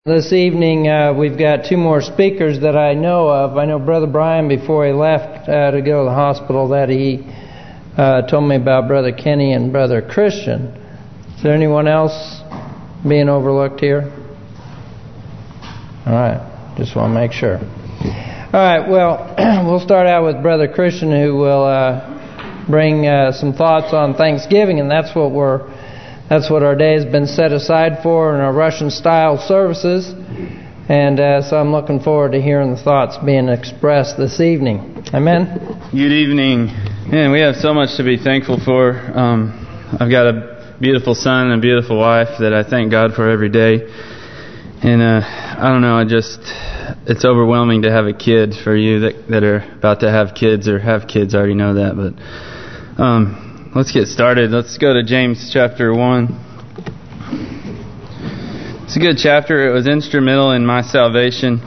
This evening we've got two more speakers that I know of. I know Brother Brian, before he left to go to the hospital, that he told me about Brother Kenny and Brother Christian. Is there anyone else being overlooked here? All right, just want to make sure. All right, well, we'll start out with Brother Christian, who will bring some thoughts on Thanksgiving, and that's what our day has been set aside for in our Russian-style services. And so I'm looking forward to hearing the thoughts being expressed this evening. Amen? Good evening. Man, we have so much to be thankful for. I've got a beautiful son and a beautiful wife that I thank God for every day. And I don't know, it's overwhelming to have a kid. For you that are about to have kids or have kids, I already know that. But let's get started. Let's go to James chapter 1. It's a good chapter. It was instrumental in my salvation.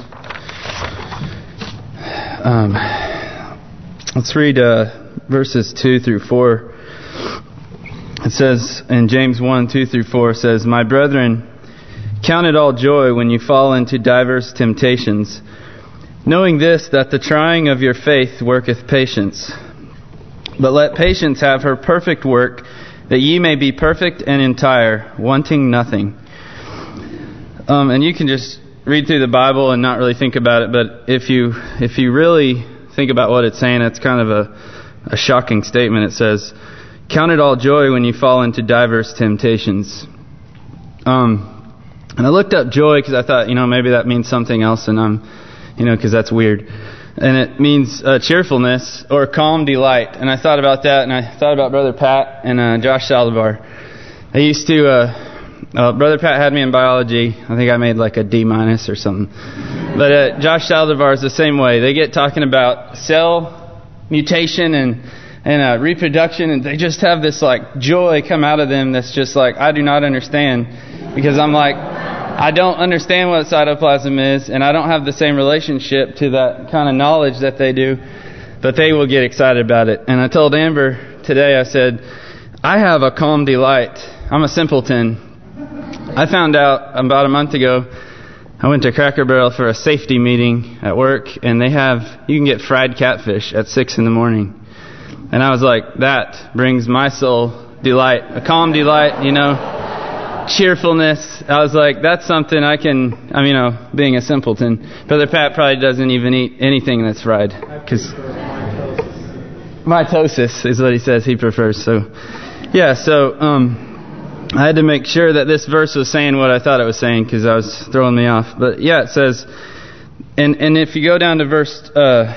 Let's read verses 2 through 4. It says in James 1, 2 through 4, it says, "My brethren, count it all joy when you fall into diverse temptations, knowing this, that the trying of your faith worketh patience. But let patience have her perfect work, that ye may be perfect and entire, wanting nothing." And you can just read through the Bible and not really think about it, but if you really think about what it's saying, it's kind of a shocking statement. It says, "Count it all joy when you fall into diverse temptations." And I looked up joy because I thought, maybe that means something else, and because that's weird. And it means cheerfulness or calm delight. And I thought about that, and I thought about Brother Pat and Josh Saldivar. I used to, Brother Pat had me in biology. I think I made like a D- or something. But Josh Saldivar is the same way. They get talking about cell mutation and reproduction, and they just have this like joy come out of them that's just like, I do not understand. Because I'm like, I don't understand what cytoplasm is, and I don't have the same relationship to that kind of knowledge that they do, but they will get excited about it. And I told Amber today, I said, I have a calm delight. I'm a simpleton. I found out about a month ago, I went to Cracker Barrel for a safety meeting at work, and you can get fried catfish at 6 in the morning. And I was like, that brings my soul delight, a calm delight, cheerfulness. I was like, that's something I can, being a simpleton. Brother Pat probably doesn't even eat anything that's fried. Because mitosis is what he says he prefers. So I had to make sure that this verse was saying what I thought it was saying, because I was throwing me off. But yeah, it says, and if you go down to verse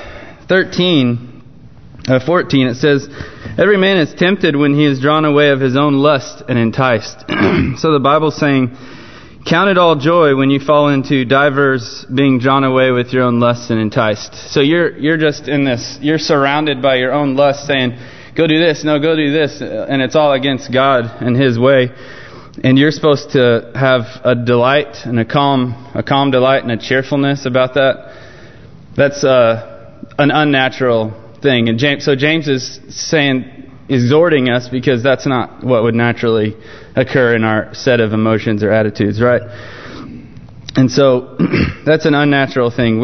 14, it says, "Every man is tempted when he is drawn away of his own lust and enticed." So the Bible's saying, count it all joy when you fall into divers being drawn away with your own lust and enticed. So you're just in this, you're surrounded by your own lust saying, go do this, no, go do this. And it's all against God and His way. And you're supposed to have a delight and a calm delight and a cheerfulness about that. That's an unnatural thing. And James is exhorting us, because that's not what would naturally occur in our set of emotions or attitudes, right? And so that's an unnatural thing.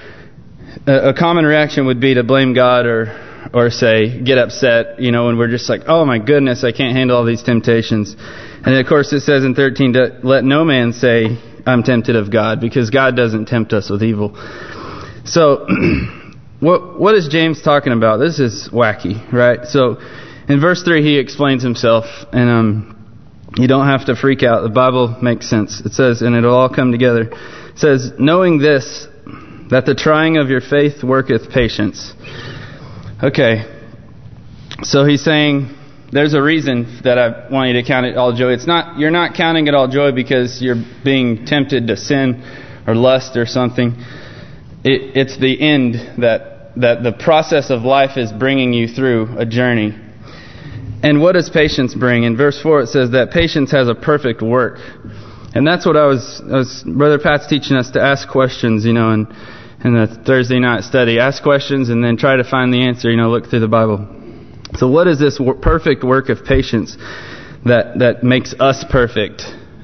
A common reaction would be to blame God or say get upset, when we're just like, oh my goodness, I can't handle all these temptations. And of course it says in 13, to let no man say I'm tempted of God, because God doesn't tempt us with evil. So What is James talking about? This is wacky, right? So in verse 3 he explains himself, and you don't have to freak out. The Bible makes sense. It says, and it'll all come together. It says, knowing this, that the trying of your faith worketh patience. Okay, so he's saying there's a reason that I want you to count it all joy. You're not counting it all joy because you're being tempted to sin or lust or something. It's the end that the process of life is bringing you through a journey. And what does patience bring? In verse 4 it says that patience has a perfect work. And that's what Brother Pat's teaching us, to ask questions, in the Thursday night study. Ask questions and then try to find the answer, look through the Bible. So what is this perfect work of patience that makes us perfect?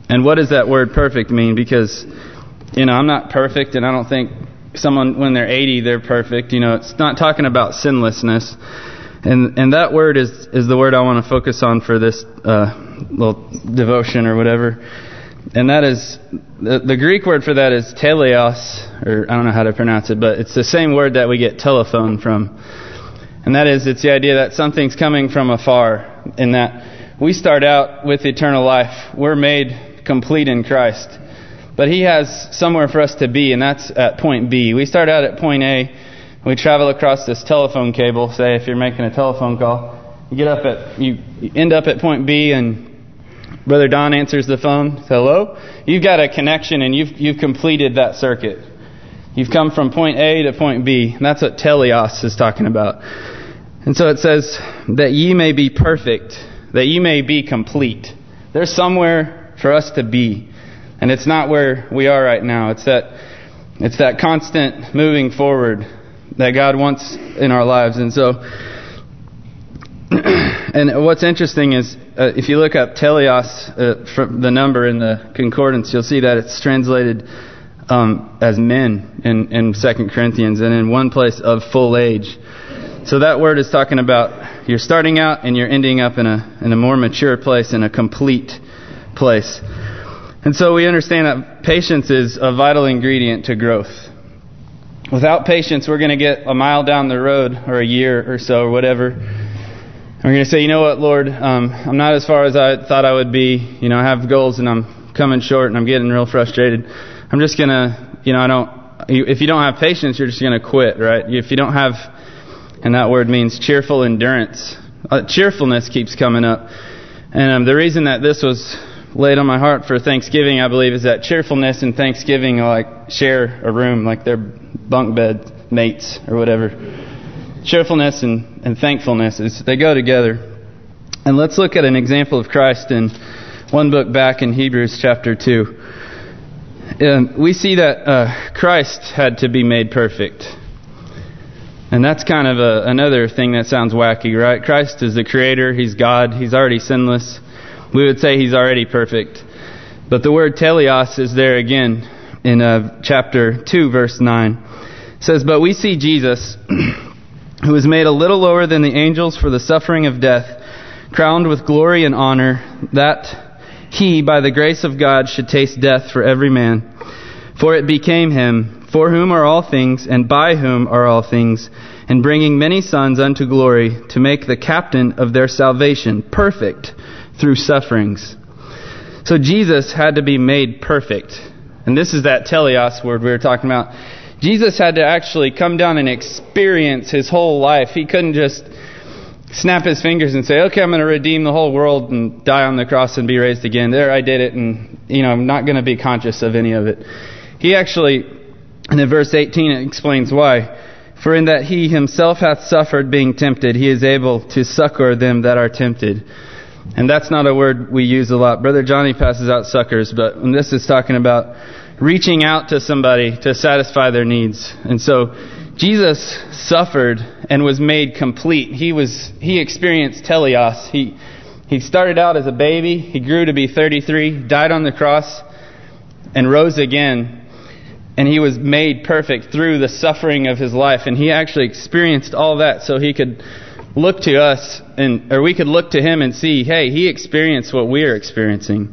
And what does that word perfect mean? Because, I'm not perfect, and I don't think someone, when they're 80, they're perfect. It's not talking about sinlessness. And that word is the word I want to focus on for this little devotion or whatever. And that is, the Greek word for that is teleos, or I don't know how to pronounce it, but it's the same word that we get telephone from. And that is, it's the idea that something's coming from afar, in that we start out with eternal life. We're made complete in Christ. But He has somewhere for us to be, and that's at point B. We start out at point A. We travel across this telephone cable. Say, if you're making a telephone call, you end up at point B, and Brother Don answers the phone. Hello? You've got a connection, and you've completed that circuit. You've come from point A to point B. And that's what teleos is talking about. And so it says that ye may be perfect, that ye may be complete. There's somewhere for us to be, and it's not where we are right now. It's that constant moving forward that God wants in our lives. And so, and what's interesting is, if you look up teleos, from the number in the concordance, you'll see that it's translated as men in 2 Corinthians, and in one place of full age. So that word is talking about you're starting out and you're ending up in a more mature place, in a complete place. And so we understand that patience is a vital ingredient to growth. Without patience, we're going to get a mile down the road, or a year or so, or whatever. And we're going to say, you know what, Lord, I'm not as far as I thought I would be. I have goals and I'm coming short and I'm getting real frustrated. I'm just going to, if you don't have patience, you're just going to quit, right? If you don't have, and that word means cheerful endurance. Cheerfulness keeps coming up. And the reason that this was laid on my heart for Thanksgiving, I believe, is that cheerfulness and Thanksgiving share a room, like they're bunk bed mates or whatever. Cheerfulness and thankfulness, they go together. And let's look at an example of Christ in one book back in Hebrews chapter 2. We see that Christ had to be made perfect. And that's kind of another thing that sounds wacky, right? Christ is the Creator. He's God. He's already sinless. We would say He's already perfect. But the word teleos is there again in chapter 2, verse 9. It says, but we see Jesus, who was made a little lower than the angels for the suffering of death, crowned with glory and honor, that He, by the grace of God, should taste death for every man. For it became Him, for whom are all things, and by whom are all things, and bringing many sons unto glory, to make the captain of their salvation perfect through sufferings. So Jesus had to be made perfect. And this is that teleos word we were talking about. Jesus had to actually come down and experience His whole life. He couldn't just snap His fingers and say, okay, I'm going to redeem the whole world and die on the cross and be raised again. There, I did it, and I'm not going to be conscious of any of it. He actually, and in verse 18, it explains why. For in that He Himself hath suffered being tempted, He is able to succor them that are tempted. And that's not a word we use a lot. Brother Johnny passes out suckers, but when this is talking about reaching out to somebody to satisfy their needs. And so Jesus suffered and was made complete. He experienced teleos. He started out as a baby. He grew to be 33, died on the cross, and rose again. And He was made perfect through the suffering of His life. And He actually experienced all that so He could look to us, or we could look to Him and see, hey, He experienced what we are experiencing.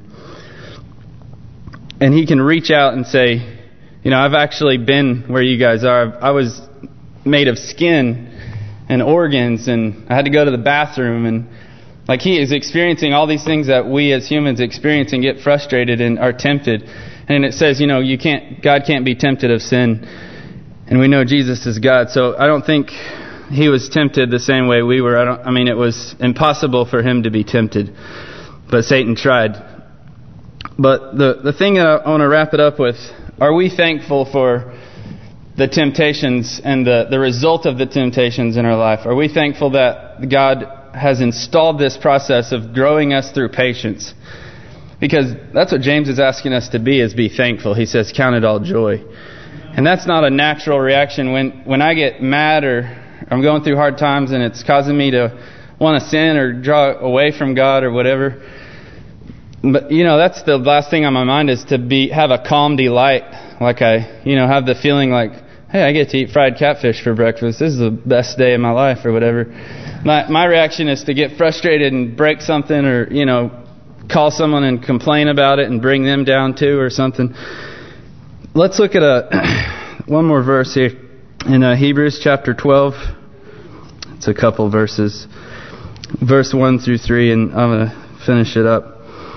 And He can reach out and say, I've actually been where you guys are. I was made of skin and organs, and I had to go to the bathroom. And He is experiencing all these things that we as humans experience and get frustrated and are tempted. And it says, God can't be tempted of sin. And we know Jesus is God. So I don't think He was tempted the same way we were. It was impossible for Him to be tempted. But Satan tried. But the thing that I want to wrap it up with, are we thankful for the temptations and the result of the temptations in our life? Are we thankful that God has installed this process of growing us through patience? Because that's what James is asking us to be, is be thankful. He says, count it all joy. And that's not a natural reaction. When I get mad or I'm going through hard times and it's causing me to want to sin or draw away from God or whatever, But, that's the last thing on my mind is to have a calm delight. Like I, have the feeling like, hey, I get to eat fried catfish for breakfast. This is the best day of my life or whatever. My reaction is to get frustrated and break something or, call someone and complain about it and bring them down too or something. Let's look at one more verse here in Hebrews chapter 12. It's a couple verses. Verse 1 through 3, and I'm going to finish it up.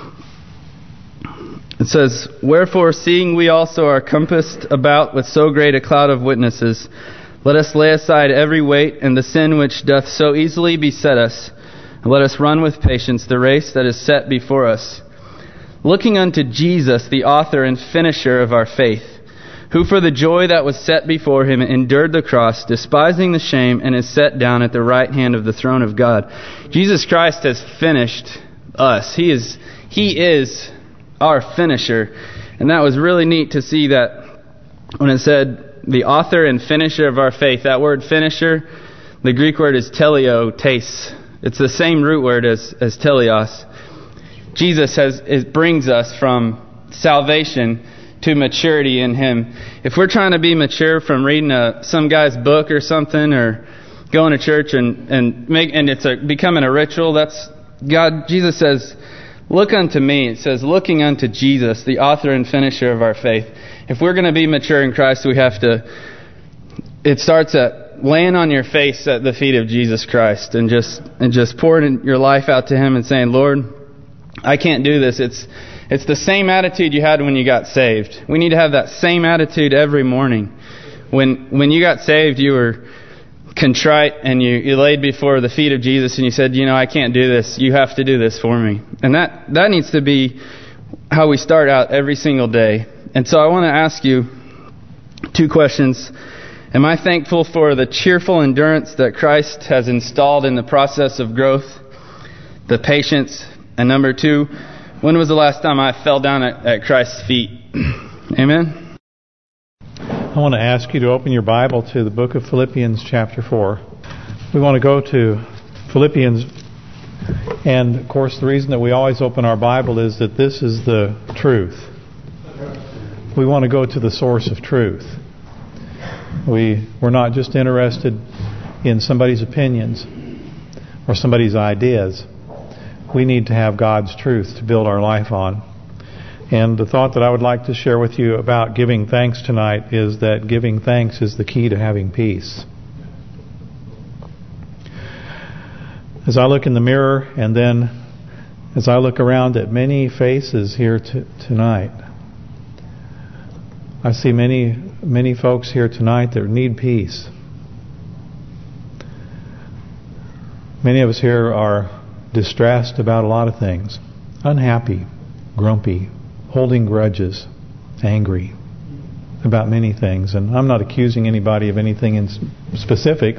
It says, "Wherefore, seeing we also are compassed about with so great a cloud of witnesses, let us lay aside every weight and the sin which doth so easily beset us, and let us run with patience the race that is set before us, looking unto Jesus, the author and finisher of our faith, who for the joy that was set before him endured the cross, despising the shame, and is set down at the right hand of the throne of God." Jesus Christ has finished us. He is our finisher. And that was really neat to see that when it said the author and finisher of our faith. That word finisher, the Greek word is teleotes. It's the same root word as teleos. Jesus brings us from salvation to maturity in Him. If we're trying to be mature from reading some guy's book or something, or going to church and it's becoming a ritual, that's God. Jesus says, "Look unto me." It says, looking unto Jesus, the author and finisher of our faith. If we're going to be mature in Christ, it starts at laying on your face at the feet of Jesus Christ and just pouring your life out to Him and saying, "Lord, I can't do this." It's the same attitude you had when you got saved. We need to have that same attitude every morning. When you got saved, you were contrite and you laid before the feet of Jesus and you said, "I can't do this. You have to do this for me." And that needs to be how we start out every single day. And so I want to ask you 2 questions. Am I thankful for the cheerful endurance that Christ has installed in the process of growth, the patience? And number 2, when was the last time I fell down at Christ's feet? Amen? I want to ask you to open your Bible to the book of Philippians chapter 4. We want to go to Philippians, and of course the reason that we always open our Bible is that this is the truth. We want to go to the source of truth. We're not just interested in somebody's opinions or somebody's ideas. We need to have God's truth to build our life on. And the thought that I would like to share with you about giving thanks tonight is that giving thanks is the key to having peace. As I look in the mirror, and then as I look around at many faces here tonight, I see many folks here tonight that need peace. Many of us here are distressed about a lot of things, unhappy, grumpy, holding grudges, angry about many things. And I'm not accusing anybody of anything in specific.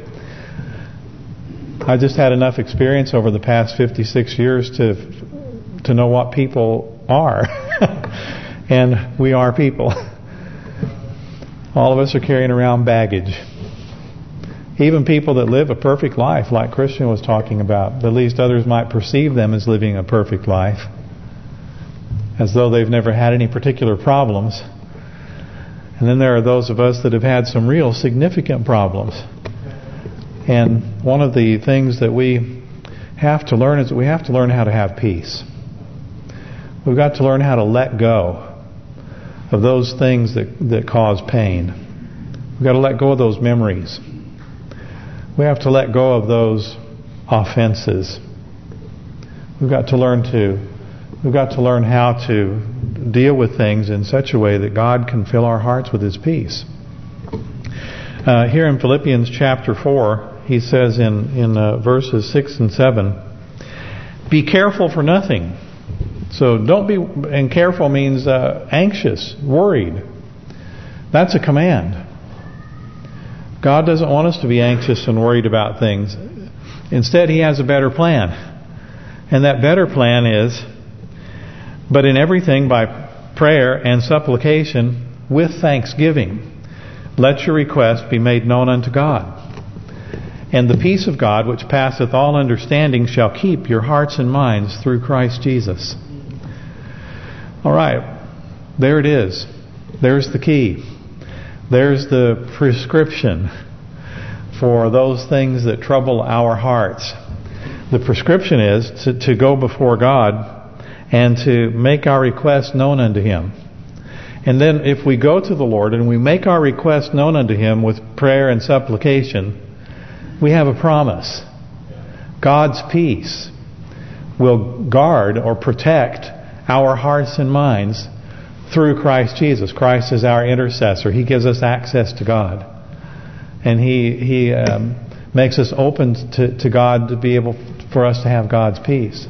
I just had enough experience over the past 56 years to know what people are. And we are people. All of us are carrying around baggage. Even people that live a perfect life, like Christian was talking about, at least others might perceive them as living a perfect life, as though they've never had any particular problems. And then there are those of us that have had some real significant problems. And one of the things that we have to learn is that we have to learn how to have peace. We've got to learn how to let go of those things that cause pain. We've got to let go of those memories. We have to let go of those offenses. We've got to learn how to deal with things in such a way that God can fill our hearts with His peace. Here in Philippians chapter 4, he says in verses 6 and 7, "Be careful for nothing." So don't be, and careful means anxious, worried. That's a command. God doesn't want us to be anxious and worried about things. Instead, He has a better plan. And that better plan is, but in everything by prayer and supplication with thanksgiving, let your requests be made known unto God. And the peace of God, which passeth all understanding, shall keep your hearts and minds through Christ Jesus. All right, there it is. There's the key. There's the prescription for those things that trouble our hearts. The prescription is to go before God and to make our requests known unto Him. And then if we go to the Lord and we make our requests known unto Him with prayer and supplication, we have a promise. God's peace will guard or protect our hearts and minds through Christ Jesus. Christ is our intercessor. He gives us access to God. And He makes us open to God to be able for us to have God's peace.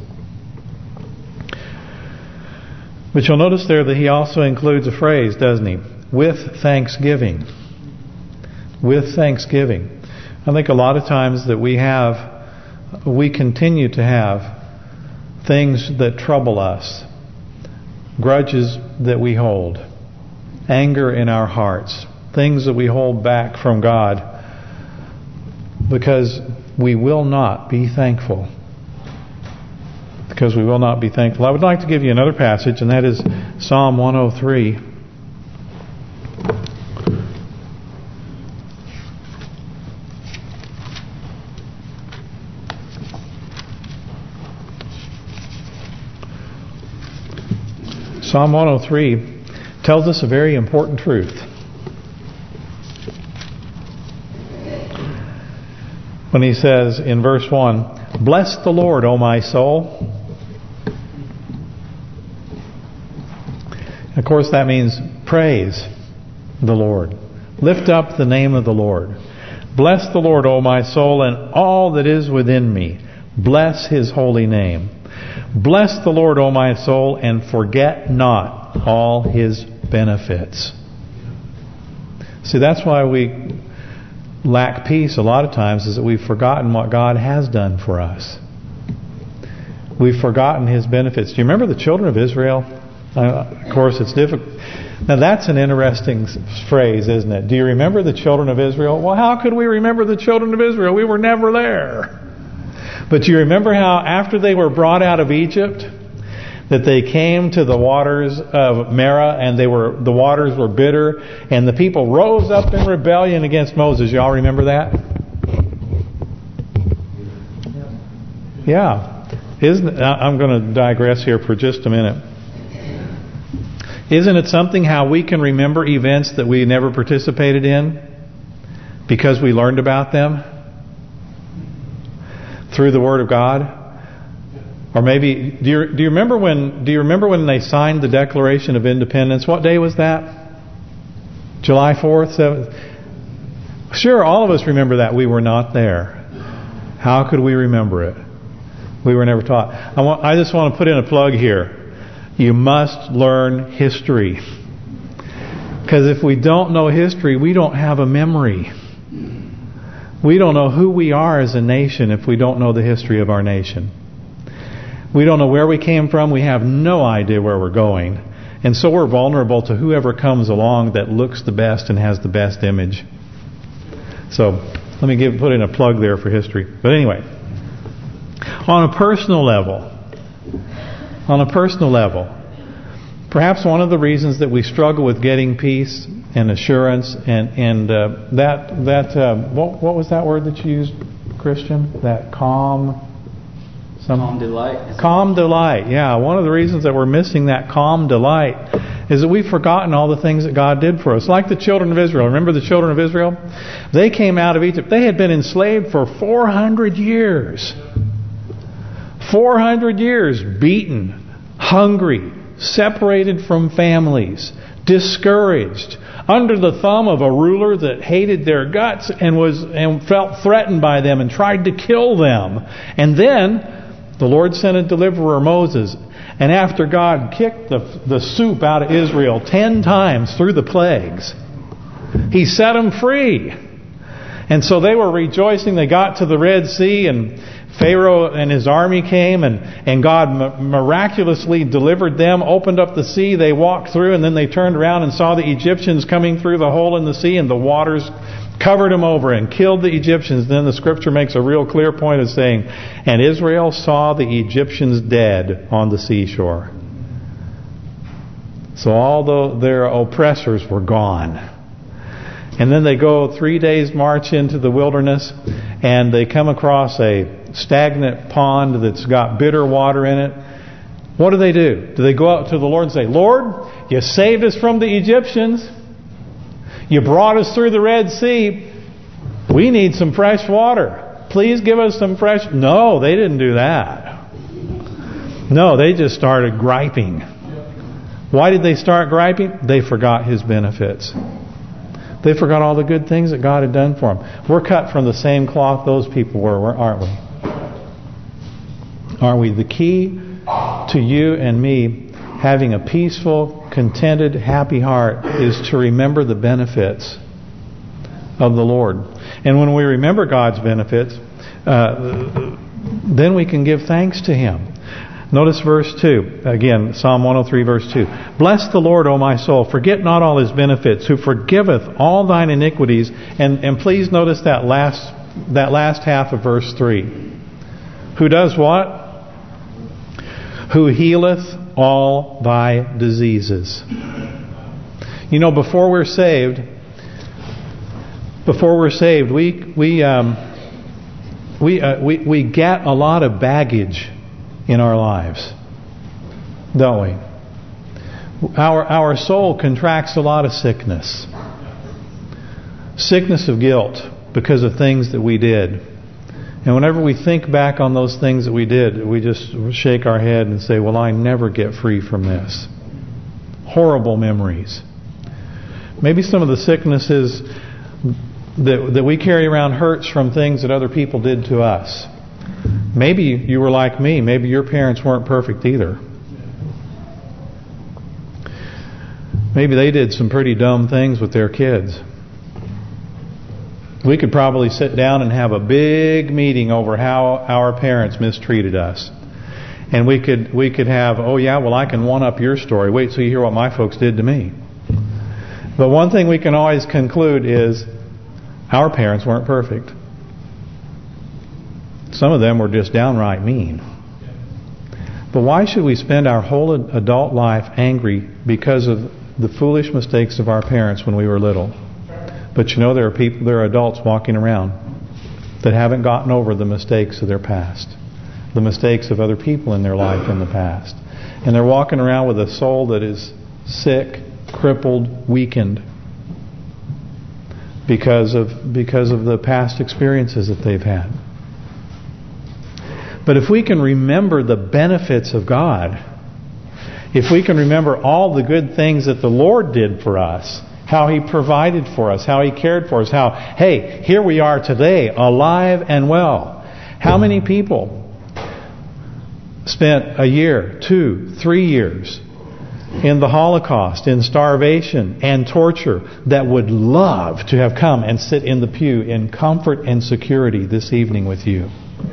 But you'll notice there that He also includes a phrase, doesn't He? With thanksgiving. With thanksgiving. I think a lot of times that we continue to have things that trouble us. Grudges that we hold. Anger in our hearts. Things that we hold back from God. Because we will not be thankful. Because we will not be thankful. I would like to give you another passage, and that is Psalm 103. Psalm 103 tells us a very important truth. When he says in verse 1, "Bless the Lord, O my soul." Of course, that means praise the Lord. Lift up the name of the Lord. Bless the Lord, O my soul, and all that is within me. Bless His holy name. Bless the Lord, O my soul, and forget not all His benefits. See, that's why we lack peace a lot of times, is that we've forgotten what God has done for us. We've forgotten His benefits. Do you remember the children of Israel? Of course, it's difficult. Now, that's an interesting phrase, isn't it? Do you remember the children of Israel? Well, how could we remember the children of Israel? We were never there. But do you remember how after they were brought out of Egypt, that they came to the waters of Marah, and the waters were bitter, and the people rose up in rebellion against Moses? Y'all remember that? Yeah. I'm going to digress here for just a minute. Isn't it something how we can remember events that we never participated in because we learned about them through the Word of God? Or maybe do you remember when they signed the Declaration of Independence? What day was that? July 4th, 7th? Sure, all of us remember that. We were not there. How could we remember it? We were never taught. I just want to put in a plug here. You must learn history. Because if we don't know history, we don't have a memory. We don't know who we are as a nation if we don't know the history of our nation. We don't know where we came from. We have no idea where we're going. And so we're vulnerable to whoever comes along that looks the best and has the best image. So let me put in a plug there for history. But anyway, on a personal level, perhaps one of the reasons that we struggle with getting peace and assurance and what was that word that you used, Christian? That calm delight. Calm delight. Yeah, one of the reasons that we're missing that calm delight is that we've forgotten all the things that God did for us. Like the children of Israel. Remember the children of Israel? They came out of Egypt. They had been enslaved for 400 years. 400 years beaten, hungry, separated from families, discouraged, under the thumb of a ruler that hated their guts and felt threatened by them and tried to kill them. And then the Lord sent a deliverer, Moses. And after God kicked the soup out of Israel 10 times through the plagues, He set them free. And so they were rejoicing. They got to the Red Sea, and Pharaoh and his army came, and God miraculously delivered them, opened up the sea. They walked through, and then they turned around and saw the Egyptians coming through the hole in the sea, and the waters covered them over and killed the Egyptians. Then the Scripture makes a real clear point of saying, and Israel saw the Egyptians dead on the seashore. So all their oppressors were gone. And then they go 3 days march into the wilderness, and they come across a stagnant pond that's got bitter water in it. What do? Do they go out to the Lord and say, Lord, you saved us from the Egyptians. You brought us through the Red Sea. We need some fresh water. Please give us some fresh... No, they didn't do that. No, they just started griping. Why did they start griping? They forgot His benefits. They forgot all the good things that God had done for them. We're cut from the same cloth those people were, aren't we? Aren't we? The key to you and me having a peaceful, contented, happy heart is to remember the benefits of the Lord. And when we remember God's benefits, then we can give thanks to Him. Notice verse 2. Again, Psalm 103, verse 2. Bless the Lord, O my soul. Forget not all His benefits, who forgiveth all thine iniquities. And please notice that last half of verse 3. Who does what? Who healeth all thy diseases. You know, before we're saved, we get a lot of baggage in our lives, don't we? Our soul contracts a lot of sickness. Sickness of guilt because of things that we did. And whenever we think back on those things that we did, we just shake our head and say, well, I never get free from this. Horrible memories. Maybe some of the sicknesses that we carry around hurts from things that other people did to us. Maybe you were like me. Maybe your parents weren't perfect either. Maybe they did some pretty dumb things with their kids. We could probably sit down and have a big meeting over how our parents mistreated us. And we could have, oh yeah, well I can one up your story. Wait till you hear what my folks did to me. But one thing we can always conclude is our parents weren't perfect. Some of them were just downright mean. But why should we spend our whole adult life angry because of the foolish mistakes of our parents when we were little? But you know, there are adults walking around that haven't gotten over the mistakes of their past, the mistakes of other people in their life in the past. And they're walking around with a soul that is sick, crippled, weakened because of the past experiences that they've had. But if we can remember the benefits of God, if we can remember all the good things that the Lord did for us, how He provided for us, how He cared for us, how, hey, here we are today, alive and well. How many people spent a year, 2, 3 years in the Holocaust, in starvation and torture, that would love to have come and sit in the pew in comfort and security this evening with you?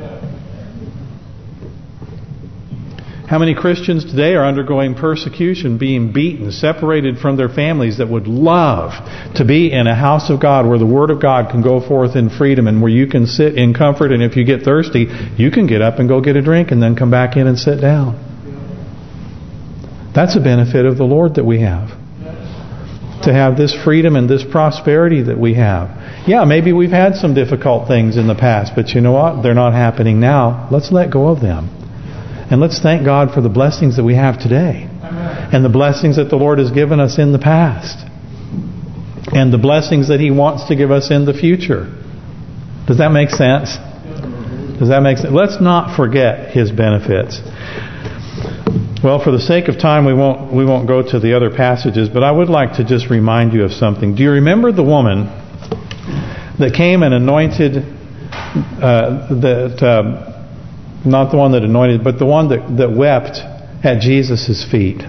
How many Christians today are undergoing persecution, being beaten, separated from their families, that would love to be in a house of God where the Word of God can go forth in freedom and where you can sit in comfort, and if you get thirsty, you can get up and go get a drink and then come back in and sit down. That's a benefit of the Lord that we have. To have this freedom and this prosperity that we have. Yeah, maybe we've had some difficult things in the past, but you know what? They're not happening now. Let's let go of them. And let's thank God for the blessings that we have today. And the blessings that the Lord has given us in the past. And the blessings that He wants to give us in the future. Does that make sense? Does that make sense? Let's not forget His benefits. Well, for the sake of time, we won't go to the other passages, but I would like to just remind you of something. Do you remember the woman that came and anointed not the one that anointed, but the one that wept at Jesus' feet?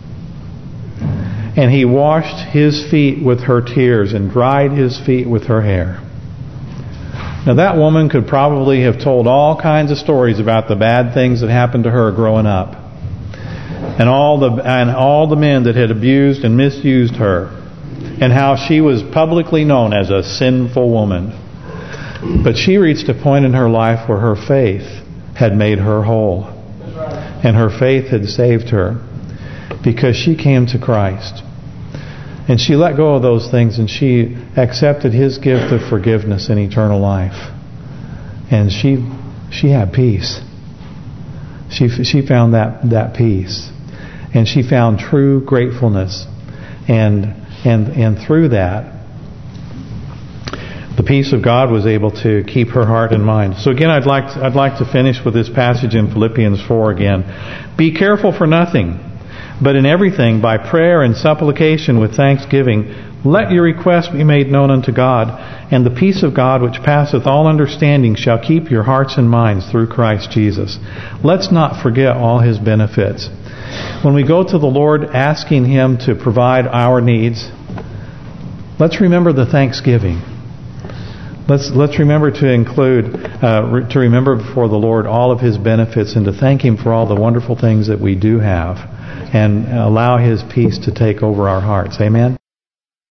And He washed His feet with her tears and dried His feet with her hair. Now that woman could probably have told all kinds of stories about the bad things that happened to her growing up. And all the men that had abused and misused her. And how she was publicly known as a sinful woman. But she reached a point in her life where her faith had made her whole. And her faith had saved her. because she came to Christ. And she let go of those things, and she accepted His gift of forgiveness and eternal life. And she had peace. She found that peace. And she found true gratefulness. And through that, the peace of God was able to keep her heart and mind. So again, I'd like to finish with this passage in Philippians 4 again. Be careful for nothing, but in everything, by prayer and supplication with thanksgiving, let your requests be made known unto God, and the peace of God which passeth all understanding shall keep your hearts and minds through Christ Jesus. Let's not forget all His benefits. When we go to the Lord asking Him to provide our needs, let's remember the thanksgiving. Let's remember to include, to remember before the Lord all of His benefits and to thank Him for all the wonderful things that we do have, and allow His peace to take over our hearts. Amen?